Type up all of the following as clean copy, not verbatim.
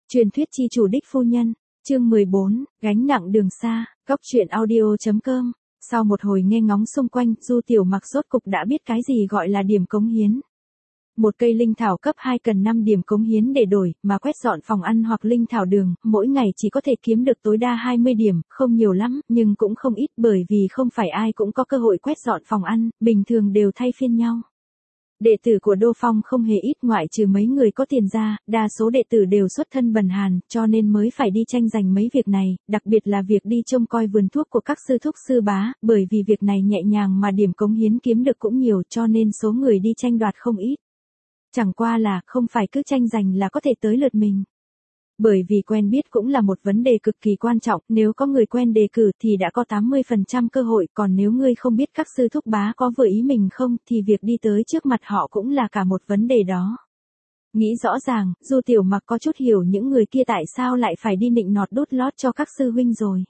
Truyền thuyết chi chủ đích phu nhân, chương 14, gánh nặng đường xa, góc truyện audio.com. Sau một hồi nghe ngóng xung quanh, Du Tiểu Mặc rốt cục đã biết cái gì gọi là điểm cống hiến. Một cây linh thảo cấp 2 cần 5 điểm cống hiến để đổi, mà quét dọn phòng ăn hoặc linh thảo đường, mỗi ngày chỉ có thể kiếm được tối đa 20 điểm, không nhiều lắm, nhưng cũng không ít bởi vì không phải ai cũng có cơ hội quét dọn phòng ăn, bình thường đều thay phiên nhau. Đệ tử của Đô Phong không hề ít, ngoại trừ mấy người có tiền ra, đa số đệ tử đều xuất thân bần hàn, cho nên mới phải đi tranh giành mấy việc này, đặc biệt là việc đi trông coi vườn thuốc của các sư thúc sư bá, bởi vì việc này nhẹ nhàng mà điểm cống hiến kiếm được cũng nhiều, cho nên số người đi tranh đoạt không ít. Chẳng qua là, không phải cứ tranh giành là có thể tới lượt mình. Bởi vì quen biết cũng là một vấn đề cực kỳ quan trọng, nếu có người quen đề cử thì đã có 80% cơ hội, còn nếu ngươi không biết các sư thúc bá có vừa ý mình không, thì việc đi tới trước mặt họ cũng là cả một vấn đề đó. Nghĩ rõ ràng, Du Tiểu Mặc có chút hiểu những người kia tại sao lại phải đi nịnh nọt đút lót cho các sư huynh rồi.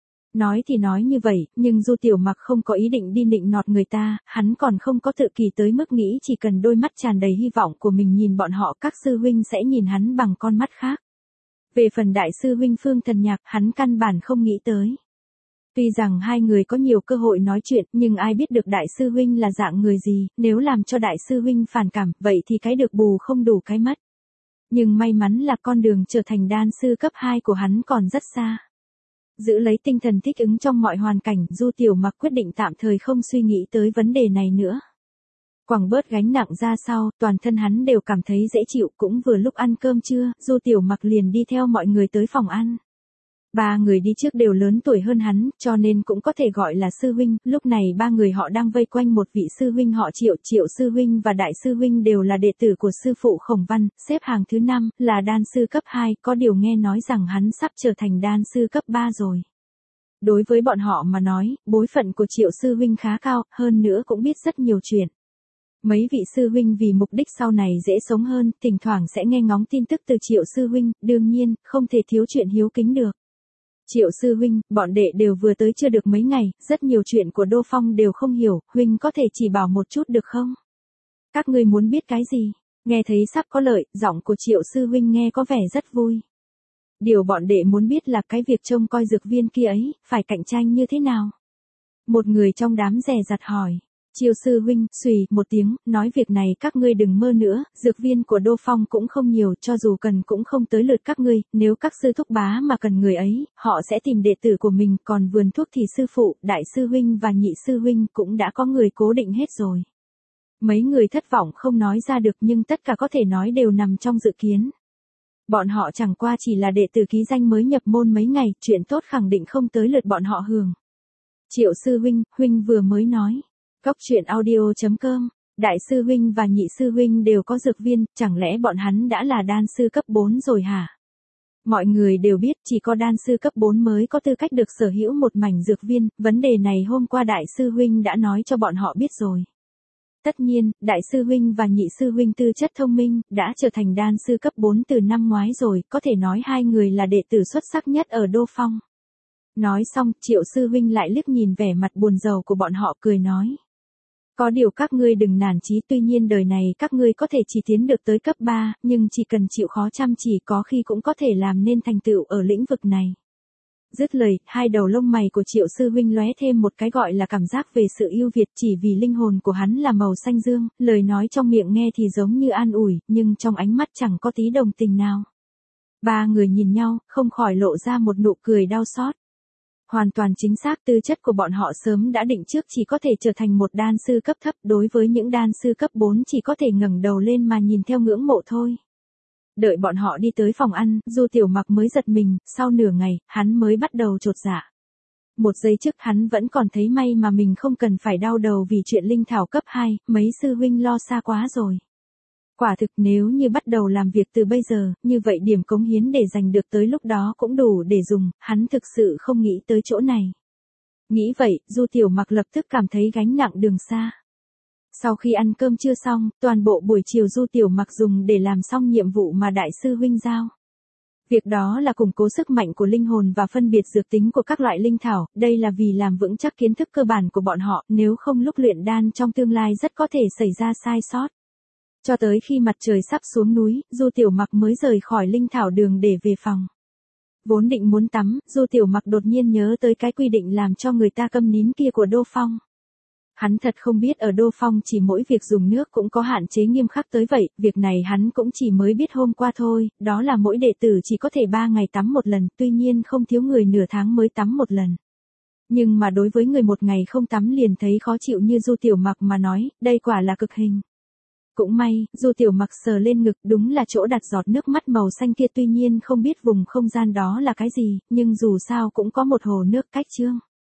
Nói thì nói như vậy, nhưng Du Tiểu Mặc không có ý định đi nịnh nọt người ta, hắn còn không có tự kỳ tới mức nghĩ chỉ cần đôi mắt tràn đầy hy vọng của mình nhìn bọn họ, các sư huynh sẽ nhìn hắn bằng con mắt khác. Về phần đại sư huynh Phương Thần Nhạc, hắn căn bản không nghĩ tới. Tuy rằng hai người có nhiều cơ hội nói chuyện, nhưng ai biết được đại sư huynh là dạng người gì, nếu làm cho đại sư huynh phản cảm, vậy thì cái được bù không đủ cái mất. Nhưng may mắn là con đường trở thành đan sư cấp 2 của hắn còn rất xa. Giữ lấy tinh thần thích ứng trong mọi hoàn cảnh, Du Tiểu Mặc quyết định tạm thời không suy nghĩ tới vấn đề này nữa. Quẳng bớt gánh nặng ra sau, toàn thân hắn đều cảm thấy dễ chịu, cũng vừa lúc ăn cơm trưa, Du Tiểu Mặc liền đi theo mọi người tới phòng ăn. Ba người đi trước đều lớn tuổi hơn hắn, cho nên cũng có thể gọi là sư huynh, lúc này ba người họ đang vây quanh một vị sư huynh họ Triệu, Triệu sư huynh và đại sư huynh đều là đệ tử của sư phụ Khổng Văn, xếp hàng thứ 5, là đan sư cấp 2, có điều nghe nói rằng hắn sắp trở thành đan sư cấp 3 rồi. Đối với bọn họ mà nói, bối phận của Triệu sư huynh khá cao, hơn nữa cũng biết rất nhiều chuyện. Mấy vị sư huynh vì mục đích sau này dễ sống hơn, thỉnh thoảng sẽ nghe ngóng tin tức từ Triệu sư huynh, đương nhiên, không thể thiếu chuyện hiếu kính được. Triệu sư huynh, bọn đệ đều vừa tới chưa được mấy ngày, rất nhiều chuyện của Đô Phong đều không hiểu, huynh có thể chỉ bảo một chút được không? Các ngươi muốn biết cái gì? Nghe thấy sắp có lợi, giọng của Triệu sư huynh nghe có vẻ rất vui. Điều bọn đệ muốn biết là cái việc trông coi dược viên kia ấy, phải cạnh tranh như thế nào? Một người trong đám dè dặt hỏi. Triệu sư huynh, xùy một tiếng, nói việc này các ngươi đừng mơ nữa, dược viên của Đô Phong cũng không nhiều, cho dù cần cũng không tới lượt các ngươi, nếu các sư thúc bá mà cần người ấy, họ sẽ tìm đệ tử của mình, còn vườn thuốc thì sư phụ, đại sư huynh và nhị sư huynh cũng đã có người cố định hết rồi. Mấy người thất vọng không nói ra được, nhưng tất cả có thể nói đều nằm trong dự kiến. Bọn họ chẳng qua chỉ là đệ tử ký danh mới nhập môn mấy ngày, chuyện tốt khẳng định không tới lượt bọn họ hưởng. Triệu sư huynh, huynh vừa mới nói. Góc truyện audio.com, đại sư huynh và nhị sư huynh đều có dược viên, chẳng lẽ bọn hắn đã là đan sư cấp 4 rồi hả? Mọi người đều biết chỉ có đan sư cấp 4 mới có tư cách được sở hữu một mảnh dược viên, vấn đề này hôm qua đại sư huynh đã nói cho bọn họ biết rồi. Tất nhiên, đại sư huynh và nhị sư huynh tư chất thông minh, đã trở thành đan sư cấp 4 từ năm ngoái rồi, có thể nói hai người là đệ tử xuất sắc nhất ở Đô Phong. Nói xong, Triệu sư huynh lại liếc nhìn vẻ mặt buồn rầu của bọn họ cười nói. Có điều các ngươi đừng nản chí, tuy nhiên đời này các ngươi có thể chỉ tiến được tới cấp 3, nhưng chỉ cần chịu khó chăm chỉ có khi cũng có thể làm nên thành tựu ở lĩnh vực này. Dứt lời, hai đầu lông mày của Triệu sư huynh lóe thêm một cái gọi là cảm giác về sự ưu việt, chỉ vì linh hồn của hắn là màu xanh dương, lời nói trong miệng nghe thì giống như an ủi, nhưng trong ánh mắt chẳng có tí đồng tình nào. Ba người nhìn nhau, không khỏi lộ ra một nụ cười đau xót. Hoàn toàn chính xác, tư chất của bọn họ sớm đã định trước chỉ có thể trở thành một đan sư cấp thấp, đối với những đan sư cấp 4 chỉ có thể ngẩng đầu lên mà nhìn theo ngưỡng mộ thôi. Đợi bọn họ đi tới phòng ăn, Du Tiểu Mặc mới giật mình, sau nửa ngày, hắn mới bắt đầu chột dạ. Một giây trước hắn vẫn còn thấy may mà mình không cần phải đau đầu vì chuyện linh thảo cấp 2, mấy sư huynh lo xa quá rồi. Quả thực nếu như bắt đầu làm việc từ bây giờ, như vậy điểm cống hiến để giành được tới lúc đó cũng đủ để dùng, hắn thực sự không nghĩ tới chỗ này. Nghĩ vậy, Du Tiểu Mặc lập tức cảm thấy gánh nặng đường xa. Sau khi ăn cơm trưa xong, toàn bộ buổi chiều Du Tiểu Mặc dùng để làm xong nhiệm vụ mà đại sư huynh giao. Việc đó là củng cố sức mạnh của linh hồn và phân biệt dược tính của các loại linh thảo, đây là vì làm vững chắc kiến thức cơ bản của bọn họ, nếu không lúc luyện đan trong tương lai rất có thể xảy ra sai sót. Cho tới khi mặt trời sắp xuống núi, Du Tiểu Mặc mới rời khỏi linh thảo đường để về phòng. Vốn định muốn tắm, Du Tiểu Mặc đột nhiên nhớ tới cái quy định làm cho người ta câm nín kia của Đô Phong. Hắn thật không biết ở Đô Phong chỉ mỗi việc dùng nước cũng có hạn chế nghiêm khắc tới vậy, việc này hắn cũng chỉ mới biết hôm qua thôi, đó là mỗi đệ tử chỉ có thể 3 ngày tắm một lần, tuy nhiên không thiếu người nửa tháng mới tắm một lần. Nhưng mà đối với người một ngày không tắm liền thấy khó chịu như Du Tiểu Mặc mà nói, đây quả là cực hình. Cũng may, Du Tiểu Mặc sờ lên ngực đúng là chỗ đặt giọt nước mắt màu xanh kia, tuy nhiên không biết vùng không gian đó là cái gì, nhưng dù sao cũng có một hồ nước cách chương.